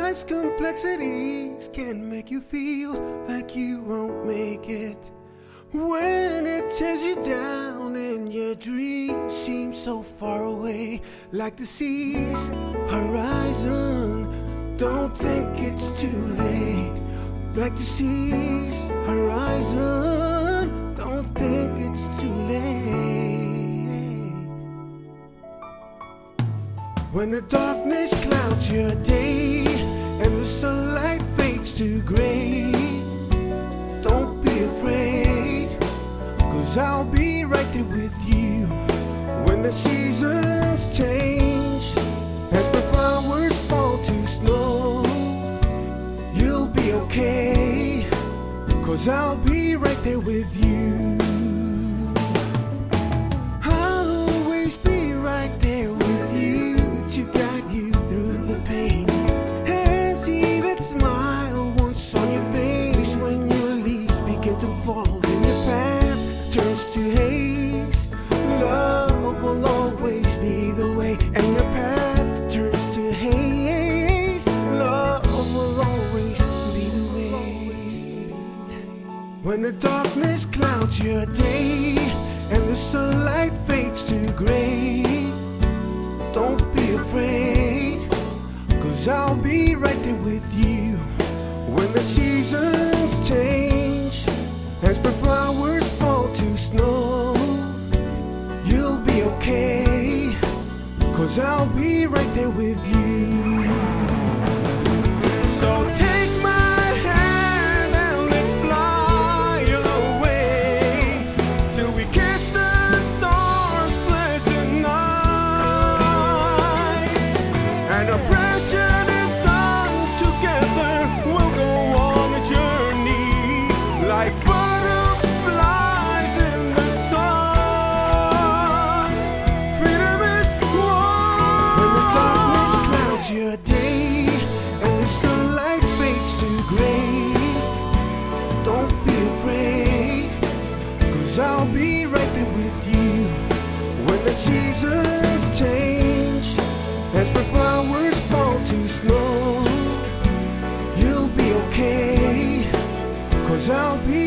Life's complexities can make you feel like you won't make it. When it tears you down and your dreams seem so far away, like the sea's horizon, don't think it's too late. Like the sea's horizon, don't think it's too late. When the darkness clouds your day and the sunlight fades to gray, don't be afraid, 'cause I'll be right there with you. When the seasons change, as the flowers fall to snow, you'll be okay, 'cause I'll be right there with you. I'll always be right there with you to guide you through the pain, and see that smile once on your face when your leaves begin to fall and your path turns to haze. Love will always be the way, and your path turns to haze. Love will always be the way. When the darkness clouds your day and the sunlight fades to gray, don't be afraid, 'cause I'll be right there with you. When the seasons change, as the flowers fall to snow, you'll be okay, 'cause I'll be right there with you. So take my hand and let's fly away till we kiss the stars, pleasant nights. And our precious sun together will go on a journey like butterflies in the sun. Freedom is one. When the darkness clouds your day and the sunlight fades to gray, don't be afraid, 'cause I'll be right there with you. When the seasons change, as the flowers fall to snow, you'll be okay, 'cause I'll be